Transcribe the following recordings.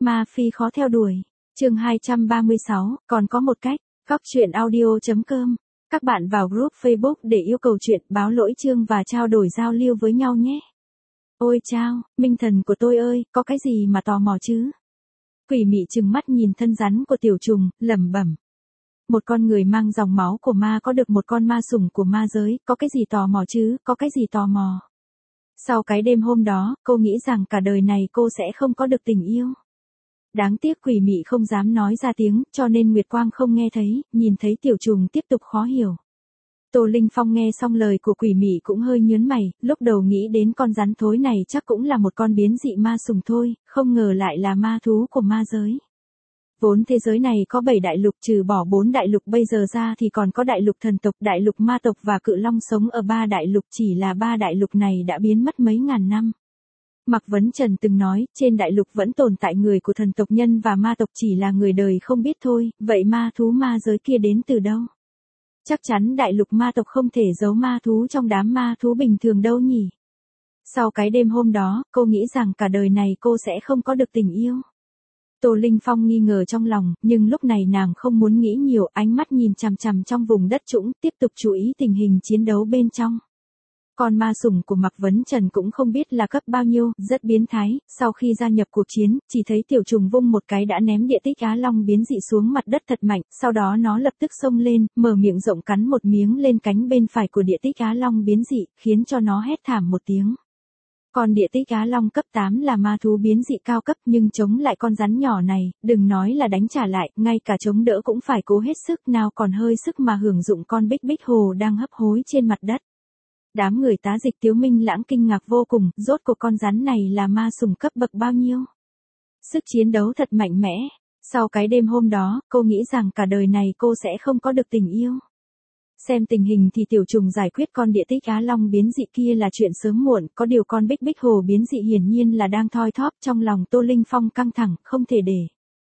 Ma phi khó theo đuổi. Chương 236, còn có một cách. Góc truyện audio.com. Các bạn vào group Facebook để yêu cầu chuyện, báo lỗi chương và trao đổi giao lưu với nhau nhé. Ôi chao, minh thần của tôi ơi, có cái gì mà tò mò chứ? Quỷ mị trừng mắt nhìn thân rắn của tiểu trùng, lẩm bẩm. Một con người mang dòng máu của ma có được một con ma sủng của ma giới, có cái gì tò mò chứ, có cái gì tò mò. Sau cái đêm hôm đó, cô nghĩ rằng cả đời này cô sẽ không có được tình yêu. Đáng tiếc quỷ mị không dám nói ra tiếng, cho nên Nguyệt Quang không nghe thấy, nhìn thấy tiểu trùng tiếp tục khó hiểu. Tô Linh Phong nghe xong lời của quỷ mị cũng hơi nhớn mày, lúc đầu nghĩ đến con rắn thối này chắc cũng là một con biến dị ma sủng thôi, không ngờ lại là ma thú của ma giới. Vốn thế giới này có 7 đại lục, trừ bỏ 4 đại lục bây giờ ra thì còn có đại lục thần tộc, đại lục ma tộc và cự long sống ở 3 đại lục, chỉ là 3 đại lục này đã biến mất mấy ngàn năm. Mạc Vấn Trần từng nói, trên đại lục vẫn tồn tại người của thần tộc nhân và ma tộc, chỉ là người đời không biết thôi, vậy ma thú ma giới kia đến từ đâu? Chắc chắn đại lục ma tộc không thể giấu ma thú trong đám ma thú bình thường đâu nhỉ? Sau cái đêm hôm đó, cô nghĩ rằng cả đời này cô sẽ không có được tình yêu. Tô Linh Phong nghi ngờ trong lòng, nhưng lúc này nàng không muốn nghĩ nhiều, ánh mắt nhìn chằm chằm trong vùng đất trũng, tiếp tục chú ý tình hình chiến đấu bên trong. Con ma sủng của Mạc Vấn Trần cũng không biết là cấp bao nhiêu, rất biến thái, sau khi gia nhập cuộc chiến, chỉ thấy tiểu trùng vung một cái đã ném địa tích Á Long biến dị xuống mặt đất thật mạnh, sau đó nó lập tức xông lên, mở miệng rộng cắn một miếng lên cánh bên phải của địa tích Á Long biến dị, khiến cho nó hét thảm một tiếng. Còn địa tích Á Long cấp 8 là ma thú biến dị cao cấp, nhưng chống lại con rắn nhỏ này, đừng nói là đánh trả lại, ngay cả chống đỡ cũng phải cố hết sức, nào còn hơi sức mà hưởng dụng con bích bích hồ đang hấp hối trên mặt đất. Đám người Tá Dịch Tiếu Minh Lãng kinh ngạc vô cùng, rốt cuộc con rắn này là ma sủng cấp bậc bao nhiêu? Sức chiến đấu thật mạnh mẽ. Sau cái đêm hôm đó, cô nghĩ rằng cả đời này cô sẽ không có được tình yêu. Xem tình hình thì tiểu trùng giải quyết con địa tích Á Long biến dị kia là chuyện sớm muộn, có điều con bích bích hồ biến dị hiển nhiên là đang thoi thóp, trong lòng Tô Linh Phong căng thẳng, không thể để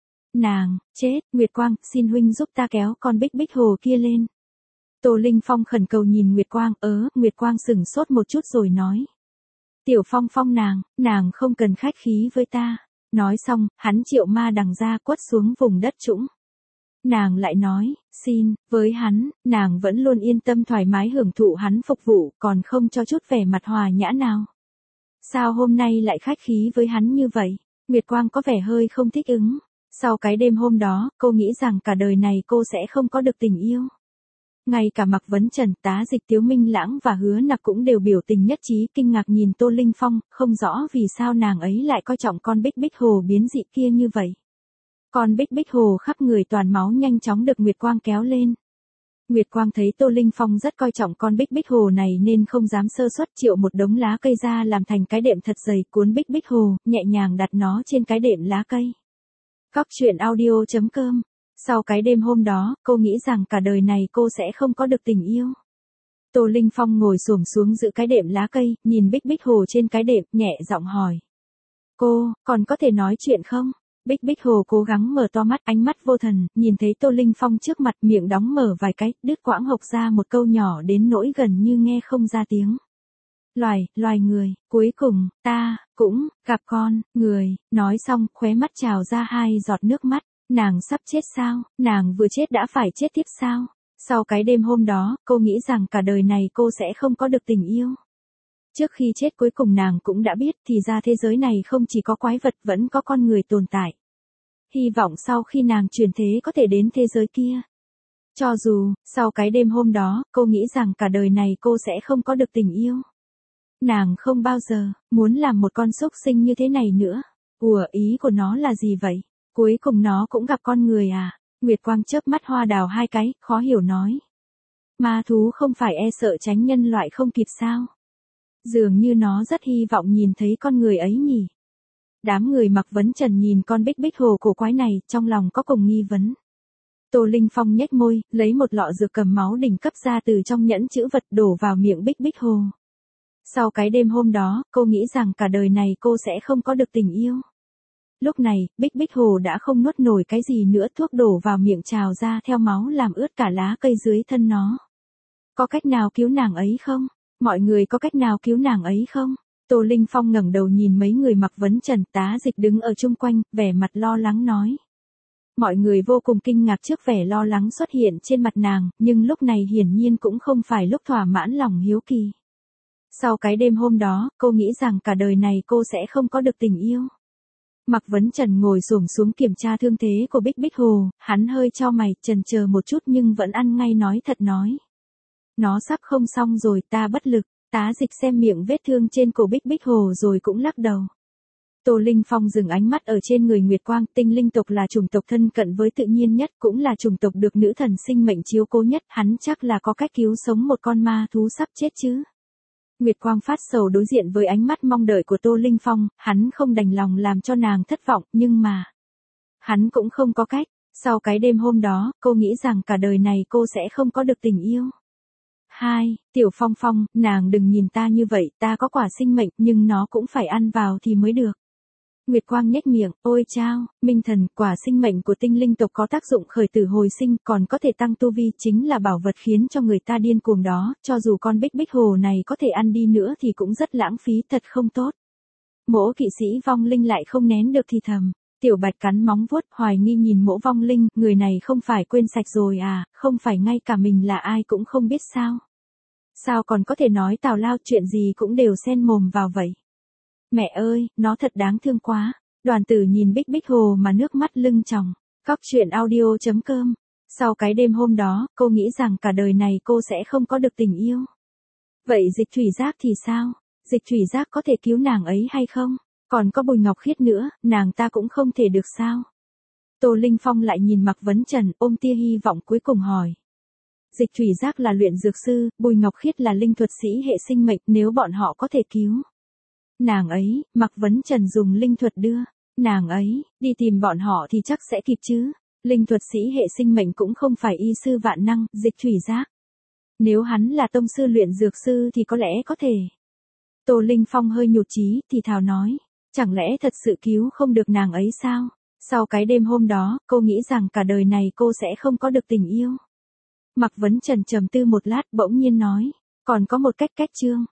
nàng chết. Nguyệt Quang, xin huynh giúp ta kéo con bích bích hồ kia lên. Tô Linh Phong khẩn cầu nhìn Nguyệt Quang, Nguyệt Quang sửng sốt một chút rồi nói. Tiểu Phong Phong nàng không cần khách khí với ta. Nói xong, hắn triệu ma đằng ra quất xuống vùng đất trũng. Nàng lại nói, xin, với hắn, nàng vẫn luôn yên tâm thoải mái hưởng thụ hắn phục vụ, còn không cho chút vẻ mặt hòa nhã nào. Sao hôm nay lại khách khí với hắn như vậy? Nguyệt Quang có vẻ hơi không thích ứng. Sau cái đêm hôm đó, cô nghĩ rằng cả đời này cô sẽ không có được tình yêu. Ngay cả Mạc Vấn Trần, Tá Dịch Tiếu Minh Lãng và Hứa Nặc cũng đều biểu tình nhất trí, kinh ngạc nhìn Tô Linh Phong, không rõ vì sao nàng ấy lại coi trọng con bích bích hồ biến dị kia như vậy. Con bích bích hồ khắp người toàn máu nhanh chóng được Nguyệt Quang kéo lên. Nguyệt Quang thấy Tô Linh Phong rất coi trọng con bích bích hồ này nên không dám sơ suất, triệu một đống lá cây ra làm thành cái đệm thật dày, cuốn bích bích hồ, nhẹ nhàng đặt nó trên cái đệm lá cây. Góc truyện audio.com. Sau cái đêm hôm đó, cô nghĩ rằng cả đời này cô sẽ không có được tình yêu. Tô Linh Phong ngồi xổm xuống giữ cái đệm lá cây, nhìn bích bích hồ trên cái đệm, nhẹ giọng hỏi. Cô, còn có thể nói chuyện không? Bích bích hồ cố gắng mở to mắt, ánh mắt vô thần, nhìn thấy Tô Linh Phong trước mặt, miệng đóng mở vài cái, đứt quãng hộc ra một câu nhỏ đến nỗi gần như nghe không ra tiếng. Loài người, cuối cùng, ta, cũng, gặp con, người, nói xong, khóe mắt trào ra 2 giọt nước mắt. Nàng sắp chết sao? Nàng vừa chết đã phải chết tiếp sao? Sau cái đêm hôm đó, cô nghĩ rằng cả đời này cô sẽ không có được tình yêu. Trước khi chết cuối cùng nàng cũng đã biết thì ra thế giới này không chỉ có quái vật, vẫn có con người tồn tại. Hy vọng sau khi nàng chuyển thế có thể đến thế giới kia. Cho dù, sau cái đêm hôm đó, cô nghĩ rằng cả đời này cô sẽ không có được tình yêu. Nàng không bao giờ muốn làm một con súc sinh như thế này nữa. Ý của nó là gì vậy? Cuối cùng nó cũng gặp con người à? Nguyệt Quang chớp mắt hoa đào 2 cái, khó hiểu nói. Ma thú không phải e sợ tránh nhân loại không kịp sao? Dường như nó rất hy vọng nhìn thấy con người ấy nhỉ. Đám người Mạc Vấn Trần nhìn con bích bích hồ cổ quái này, trong lòng có cùng nghi vấn. Tô Linh Phong nhếch môi, lấy một lọ dược cầm máu đỉnh cấp ra từ trong nhẫn chữ vật đổ vào miệng bích bích hồ. Sau cái đêm hôm đó, cô nghĩ rằng cả đời này cô sẽ không có được tình yêu. Lúc này, bích bích hồ đã không nuốt nổi cái gì nữa, thuốc đổ vào miệng trào ra theo máu làm ướt cả lá cây dưới thân nó. Có cách nào cứu nàng ấy không? Mọi người có cách nào cứu nàng ấy không? Tô Linh Phong ngẩng đầu nhìn mấy người mặc vấn trần, tá dịch đứng ở chung quanh, vẻ mặt lo lắng nói. Mọi người vô cùng kinh ngạc trước vẻ lo lắng xuất hiện trên mặt nàng, nhưng lúc này hiển nhiên cũng không phải lúc thỏa mãn lòng hiếu kỳ. Sau cái đêm hôm đó, cô nghĩ rằng cả đời này cô sẽ không có được tình yêu. Mạc Vấn Trần ngồi xổm xuống kiểm tra thương thế của Bích Bích Hồ, hắn hơi chau mày, chần chờ một chút nhưng vẫn ăn ngay nói thật nói. Nó sắp không xong rồi, ta bất lực. Tá dịch xem miệng vết thương trên cổ Bích Bích Hồ rồi cũng lắc đầu. Tô Linh Phong dừng ánh mắt ở trên người Nguyệt Quang, tinh linh tộc là chủng tộc thân cận với tự nhiên nhất, cũng là chủng tộc được nữ thần sinh mệnh chiếu cố nhất, hắn chắc là có cách cứu sống một con ma thú sắp chết chứ. Nguyệt Quang phát sầu đối diện với ánh mắt mong đợi của Tô Linh Phong, hắn không đành lòng làm cho nàng thất vọng, nhưng mà hắn cũng không có cách. Sau cái đêm hôm đó, cô nghĩ rằng cả đời này cô sẽ không có được tình yêu. 2. Tiểu Phong Phong, nàng đừng nhìn ta như vậy, ta có quả sinh mệnh, nhưng nó cũng phải ăn vào thì mới được. Nguyệt Quang nhếch miệng, ôi chao, Minh Thần, quả sinh mệnh của tinh linh tộc có tác dụng khởi tử hồi sinh, còn có thể tăng tu vi, chính là bảo vật khiến cho người ta điên cuồng đó, cho dù con Bích Bích Hồ này có thể ăn đi nữa thì cũng rất lãng phí, thật không tốt. Mỗ kỵ sĩ vong linh lại không nén được thì thầm. Tiểu Bạch cắn móng vuốt, hoài nghi nhìn Mỗ vong linh, người này không phải quên sạch rồi à, không phải ngay cả mình là ai cũng không biết sao. Sao còn có thể nói tào lao, chuyện gì cũng đều xen mồm vào vậy. Mẹ ơi, nó thật đáng thương quá. Đoàn Tử nhìn Bích Bích Hồ mà nước mắt lưng tròng. Cóc truyện audio.com. Sau cái đêm hôm đó, cô nghĩ rằng cả đời này cô sẽ không có được tình yêu. Vậy Dịch Thủy Giác thì sao? Dịch Thủy Giác có thể cứu nàng ấy hay không? Còn có Bùi Ngọc Khiết nữa, nàng ta cũng không thể được sao? Tô Linh Phong lại nhìn Mạc Vấn Trần, ôm tia hy vọng cuối cùng hỏi. Dịch Thủy Giác là luyện dược sư, Bùi Ngọc Khiết là linh thuật sĩ hệ sinh mệnh, nếu bọn họ có thể cứu nàng ấy, Mạc Vấn Trần dùng linh thuật đưa nàng ấy đi tìm bọn họ thì chắc sẽ kịp chứ. Linh thuật sĩ hệ sinh mệnh cũng không phải y sư vạn năng, Dịch Thủy Giác. Nếu hắn là tông sư luyện dược sư thì có lẽ có thể. Tô Linh Phong hơi nhụt chí, thì thào nói, chẳng lẽ thật sự cứu không được nàng ấy sao? Sau cái đêm hôm đó, cô nghĩ rằng cả đời này cô sẽ không có được tình yêu. Mạc Vấn Trần trầm tư một lát bỗng nhiên nói, còn có một cách chương.